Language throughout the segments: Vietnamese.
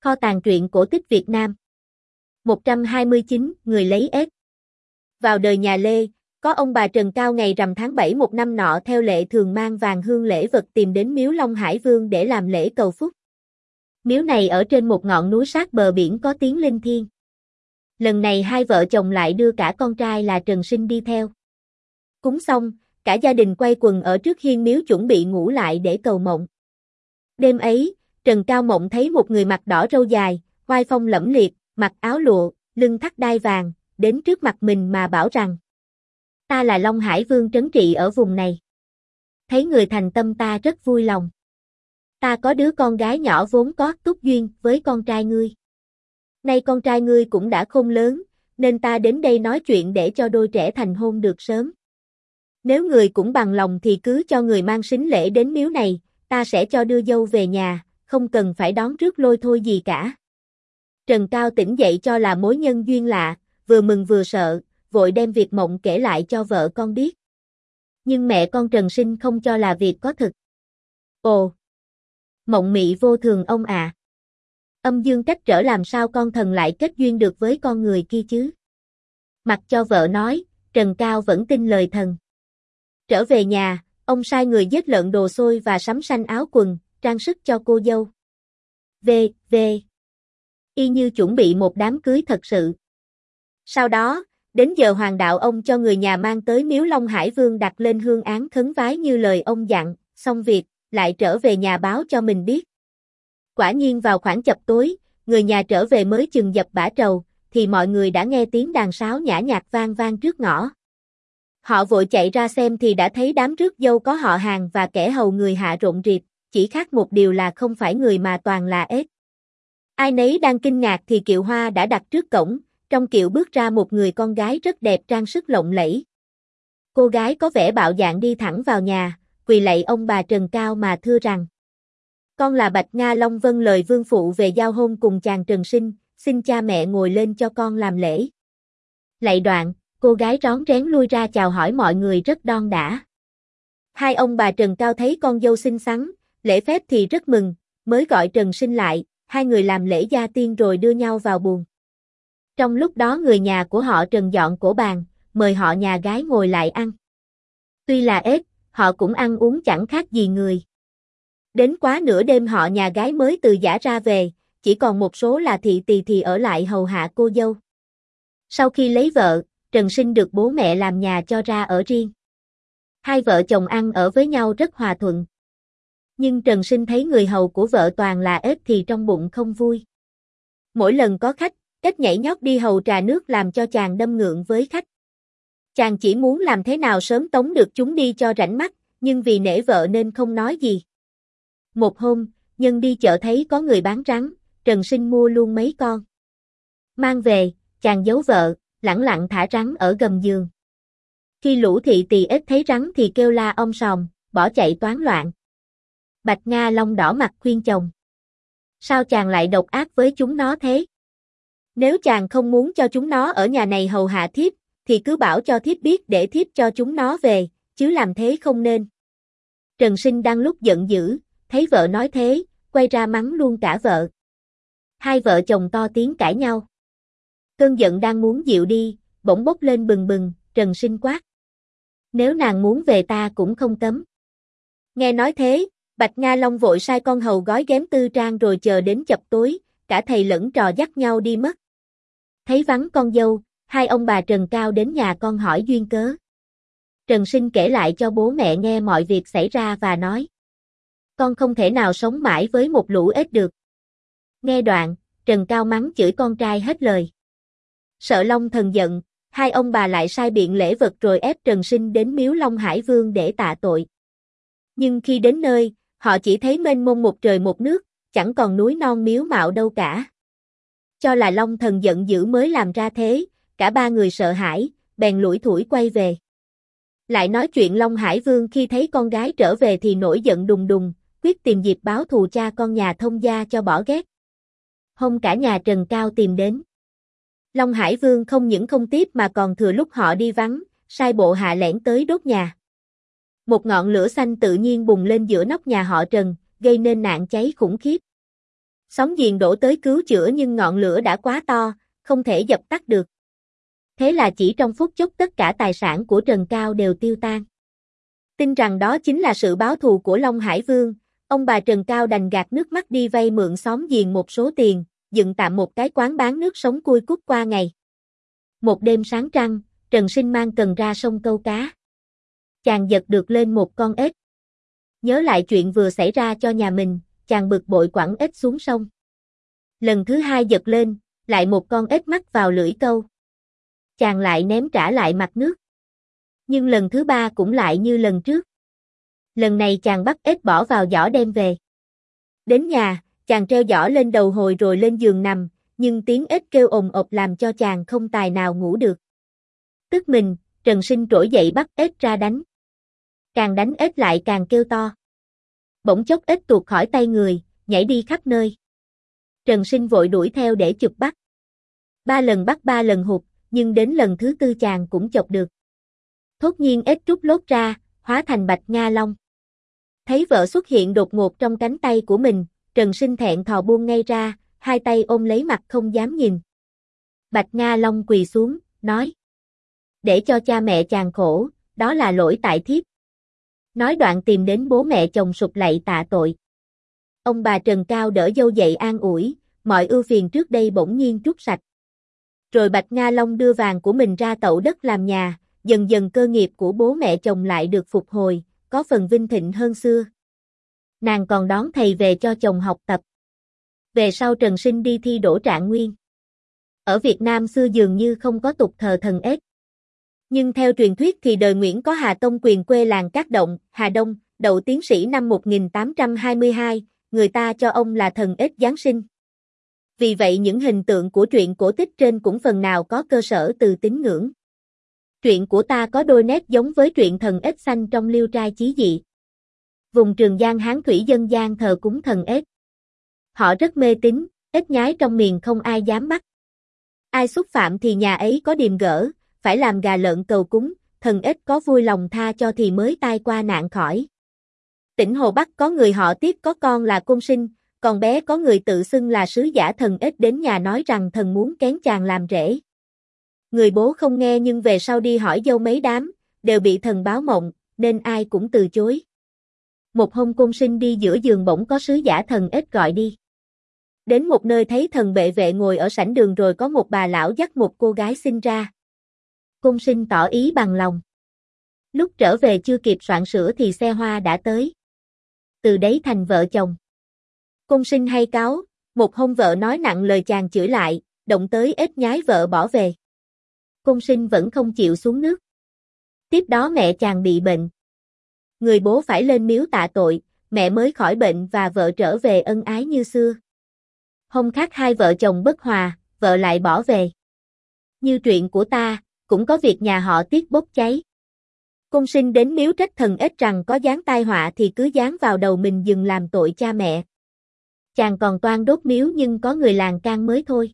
Kho tàng truyện cổ tích Việt Nam. 129, người lấy ếch. Vào đời nhà Lê, có ông bà Trần Cao ngày rằm tháng 7 một năm nọ theo lệ thường mang vàng hương lễ vật tìm đến miếu Long Hải Vương để làm lễ cầu phúc. Miếu này ở trên một ngọn núi sát bờ biển có tiếng linh thiêng. Lần này hai vợ chồng lại đưa cả con trai là Trần Sinh đi theo. Cúng xong, cả gia đình quay quần ở trước hiên miếu chuẩn bị ngủ lại để cầu mộng. Đêm ấy, Trần Cao mộng thấy một người mặc đỏ râu dài, oai phong lẫm liệt, mặc áo lụa, lưng thắt đai vàng, đến trước mặt mình mà bảo rằng: "Ta là Long Hải Vương trấn trị ở vùng này. Thấy người thành tâm ta rất vui lòng. Ta có đứa con gái nhỏ vốn có túc duyên với con trai ngươi. Nay con trai ngươi cũng đã khôn lớn, nên ta đến đây nói chuyện để cho đôi trẻ thành hôn được sớm. Nếu người cũng bằng lòng thì cứ cho người mang sính lễ đến miếu này, ta sẽ cho đưa dâu về nhà, không cần phải đón rước lôi thôi gì cả." Trần Cao tỉnh dậy cho là mối nhân duyên lạ, vừa mừng vừa sợ, vội đem việc mộng kể lại cho vợ con biết. Nhưng mẹ con Trần Sinh không cho là việc có thực. "Ồ, mộng mị vô thường ông à. Âm dương cách trở làm sao con thần lại kết duyên được với con người kia chứ?" Mặc cho vợ nói, Trần Cao vẫn tin lời thần. Trở về nhà, ông sai người giết lợn đồ xôi và sắm xanh áo quần, trang sức cho cô dâu. Y như chuẩn bị một đám cưới thật sự. Sau đó, đến giờ hoàng đạo ông cho người nhà mang tới miếu Long Hải Vương đặt lên hương án khấn vái như lời ông dặn, xong việc, lại trở về nhà báo cho mình biết. Quả nhiên vào khoảng chập tối, người nhà trở về mới chừng dập bã trầu, thì mọi người đã nghe tiếng đàn sáo nhã nhạc vang vang trước ngõ. Họ vội chạy ra xem thì đã thấy đám rước dâu có họ hàng và kẻ hầu người hạ rộn rịp, chỉ khác một điều là không phải người mà toàn là ếch. Ai nấy đang kinh ngạc thì kiệu hoa đã đặt trước cổng, trong kiệu bước ra một người con gái rất đẹp trang sức lộng lẫy. Cô gái có vẻ bạo dạn đi thẳng vào nhà, quỳ lạy ông bà Trần Cao mà thưa rằng: "Con là Bạch Nga Long vâng lời vương phụ về giao hôn cùng chàng Trần Sinh, xin cha mẹ ngồi lên cho con làm lễ." Lạy đoạn, cô gái rón rén lui ra chào hỏi mọi người rất đon đả. Hai ông bà Trần Cao thấy con dâu xinh xắn, lễ phép thì rất mừng, mới gọi Trần Sinh lại, hai người làm lễ gia tiên rồi đưa nhau vào buồng. Trong lúc đó người nhà của họ Trần dọn cổ bàn, mời họ nhà gái ngồi lại ăn. Tuy là ếch, họ cũng ăn uống chẳng khác gì người. Đến quá nửa đêm họ nhà gái mới từ giã ra về, chỉ còn một số là thị tỳ thì ở lại hầu hạ cô dâu. Sau khi lấy vợ, Trần Sinh được bố mẹ làm nhà cho ra ở riêng. Hai vợ chồng ăn ở với nhau rất hòa thuận. Nhưng Trần Sinh thấy người hầu của vợ toàn là ếch thì trong bụng không vui. Mỗi lần có khách, ếch nhảy nhót đi hầu trà nước làm cho chàng đâm ngượng với khách. Chàng chỉ muốn làm thế nào sớm tống được chúng đi cho rảnh mắt, nhưng vì nể vợ nên không nói gì. Một hôm, nhân đi chợ thấy có người bán rắn, Trần Sinh mua luôn mấy con. Mang về, chàng giấu vợ, lẳng lặng thả rắn ở gầm giường. Khi lũ thị tỳ ếch thấy rắn thì kêu la om sòm, bỏ chạy toán loạn. Bạch Nga Long đỏ mặt khuyên chồng: "Sao chàng lại độc ác với chúng nó thế? Nếu chàng không muốn cho chúng nó ở nhà này hầu hạ thiếp, thì cứ bảo cho thiếp biết để thiếp cho chúng nó về, chứ làm thế không nên." Trần Sinh đang lúc giận dữ, thấy vợ nói thế, quay ra mắng luôn cả vợ. Hai vợ chồng to tiếng cãi nhau. Cơn giận đang muốn dịu đi, bỗng bốc lên bừng bừng, Trần Sinh quát: "Nếu nàng muốn về ta cũng không cấm." Nghe nói thế, Bạch Nga Long vội sai con hầu gói ghém tư trang rồi chờ đến chập tối, cả thầy lẫn trò dắt nhau đi mất. Thấy vắng con dâu, hai ông bà Trần Cao đến nhà con hỏi duyên cớ. Trần Sinh kể lại cho bố mẹ nghe mọi việc xảy ra và nói: "Con không thể nào sống mãi với một lũ ếch được." Nghe đoạn, Trần Cao mắng chửi con trai hết lời. Sợ Long thần giận, hai ông bà lại sai biện lễ vật rồi ép Trần Sinh đến miếu Long Hải Vương để tạ tội. Nhưng khi đến nơi, họ chỉ thấy mênh mông một trời một nước, chẳng còn núi non miếu mạo đâu cả. Cho là Long thần giận dữ mới làm ra thế, cả ba người sợ hãi, bèn lủi thủi quay về. Lại nói chuyện Long Hải Vương khi thấy con gái trở về thì nổi giận đùng đùng, quyết tìm dịp báo thù cha con nhà Thông gia cho bỏ ghét. Hôm cả nhà Trần Cao tìm đến. Long Hải Vương không những không tiếp mà còn thừa lúc họ đi vắng, sai bộ hạ lẻn tới đốt nhà. Một ngọn lửa xanh tự nhiên bùng lên giữa nóc nhà họ Trần, gây nên nạn cháy khủng khiếp. Sóng giềng đổ tới cứu chữa nhưng ngọn lửa đã quá to, không thể dập tắt được. Thế là chỉ trong phút chốc tất cả tài sản của Trần Cao đều tiêu tan. Tin rằng đó chính là sự báo thù của Long Hải Vương, ông bà Trần Cao đành gạt nước mắt đi vay mượn xóm giềng một số tiền, dựng tạm một cái quán bán nước sống cui cút qua ngày. Một đêm sáng trăng, Trần Sinh mang cần ra sông câu cá. Chàng giật được lên một con ếch. Nhớ lại chuyện vừa xảy ra cho nhà mình, chàng bực bội quẳng ếch xuống sông. Lần thứ hai giật lên, lại một con ếch mắc vào lưỡi câu. Chàng lại ném trả lại mặt nước. Nhưng lần thứ ba cũng lại như lần trước. Lần này chàng bắt ếch bỏ vào giỏ đem về. Đến nhà, chàng treo giỏ lên đầu hồi rồi lên giường nằm, nhưng tiếng ếch kêu ồn ộp làm cho chàng không tài nào ngủ được. Tức mình, Trần Sinh trỗi dậy bắt ếch ra đánh. Càng đánh ếch lại càng kêu to. Bỗng chốc ếch tuột khỏi tay người, nhảy đi khắp nơi. Trần Sinh vội đuổi theo để chụp bắt. 3 lần bắt 3 lần hụt, nhưng đến lần thứ 4 chàng cũng chọc được. Thốt nhiên ếch trút lốt ra, hóa thành Bạch Nga Long. Thấy vợ xuất hiện đột ngột trong cánh tay của mình, Trần Sinh thẹn thò buông ngay ra, hai tay ôm lấy mặt không dám nhìn. Bạch Nga Long quỳ xuống, nói: để cho cha mẹ chàng khổ, đó là lỗi tại thiếp. Nói đoạn tìm đến bố mẹ chồng sụp lạy tạ tội. Ông bà Trần Cao đỡ dâu dậy an ủi, mọi ưu phiền trước đây bỗng nhiên trút sạch. Rồi Bạch Nga Long đưa vàng của mình ra tậu đất làm nhà, dần dần cơ nghiệp của bố mẹ chồng lại được phục hồi, có phần vinh thịnh hơn xưa. Nàng còn đón thầy về cho chồng học tập. Về sau Trần Sinh đi thi đỗ trạng nguyên. Ở Việt Nam xưa dường như không có tục thờ thần ếch. Nhưng theo truyền thuyết thì đời Nguyễn có Hà Tông Quyền quê làng Cát Động, Hà Đông, đậu tiến sĩ năm 1822, người ta cho ông là thần ếch Giáng sinh. Vì vậy những hình tượng của truyện cổ tích trên cũng phần nào có cơ sở từ tín ngưỡng. Truyện của ta có đôi nét giống với truyện thần ếch xanh trong Liêu Trai Chí Dị. Vùng Trường Giang Hán thủy dân gian thờ cúng thần ếch. Họ rất mê tín, ếch nhái trong miền không ai dám bắt. Ai xúc phạm thì nhà ấy có điềm gỡ, phải làm gà lợn cầu cúng, thần ếch có vui lòng tha cho thì mới tai qua nạn khỏi. Tỉnh Hồ Bắc có người họ Tiết có con là Côn Sinh, còn bé có người tự xưng là sứ giả thần ếch đến nhà nói rằng thần muốn kén chàng làm rể. Người bố không nghe nhưng về sau đi hỏi dâu mấy đám, đều bị thần báo mộng, nên ai cũng từ chối. Một hôm Côn Sinh đi giữa giường bỗng có sứ giả thần ếch gọi đi. Đến một nơi thấy thần bệ vệ ngồi ở sảnh đường rồi có một bà lão dắt một cô gái sinh ra. Côn Sinh tỏ ý bằng lòng. Lúc trở về chưa kịp soạn sửa thì xe hoa đã tới. Từ đấy thành vợ chồng. Côn Sinh hay cáu, một hôm vợ nói nặng lời chàng chửi lại, động tới ếch nhái vợ bỏ về. Côn Sinh vẫn không chịu xuống nước. Tiếp đó mẹ chàng bị bệnh. Người bố phải lên miếu tạ tội, mẹ mới khỏi bệnh và vợ trở về ân ái như xưa. Hôm khác hai vợ chồng bất hòa, vợ lại bỏ về. Như truyện của ta, cũng có việc nhà họ Tiết bốc cháy. Côn Sinh đến miếu trách thần ếch rằng có giáng tai họa thì cứ giáng vào đầu mình dừng làm tội cha mẹ. Chàng còn toan đốt miếu nhưng có người làng can mới thôi.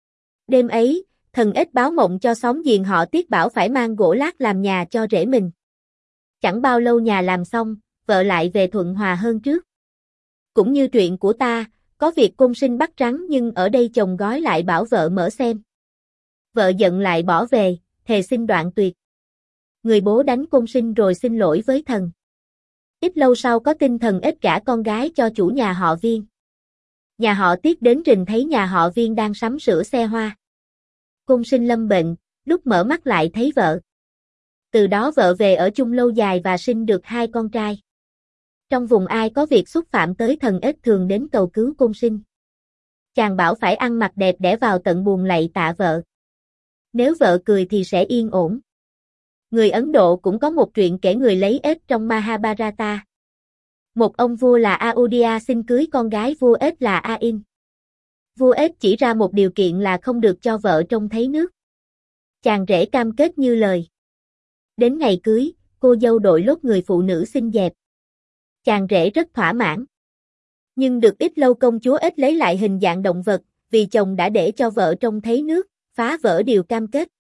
Đêm ấy, thần ếch báo mộng cho xóm giềng họ Tiết bảo phải mang gỗ lát làm nhà cho rể mình. Chẳng bao lâu nhà làm xong, vợ lại về thuận hòa hơn trước. Cũng như truyện của ta, có việc Côn Sinh bắt rắn nhưng ở đây chồng gói lại bảo vợ mở xem. Vợ giận lại bỏ về, thề xin đoạn tuyệt. Người bố đánh Côn Sinh rồi xin lỗi với thần. Ít lâu sau có tin thần ếch gả con gái cho chủ nhà họ Viên. Nhà họ Tiết đến rình thấy nhà họ Viên đang sắm sửa xe hoa. Côn Sinh lâm bệnh, lúc mở mắt lại thấy vợ. Từ đó vợ về ở chung lâu dài và sinh được 2 con trai. Trong vùng ai có việc xúc phạm tới thần ếch thường đến cầu cứu Côn Sinh. Chàng bảo phải ăn mặc đẹp để vào tận buồng lạy tạ vợ. Nếu vợ cười thì sẽ yên ổn. Người Ấn Độ cũng có một truyện kể người lấy ếch trong Mahabharata. Một ông vua là Ayodhya xin cưới con gái vua ếch là Ain. Vua ếch chỉ ra một điều kiện là không được cho vợ trông thấy nước. Chàng rể cam kết như lời. Đến ngày cưới, cô dâu đội lốt người phụ nữ xinh đẹp. Chàng rể rất thỏa mãn. Nhưng được ít lâu công chúa ếch lấy lại hình dạng động vật, vì chồng đã để cho vợ trông thấy nước, phá vỡ điều cam kết.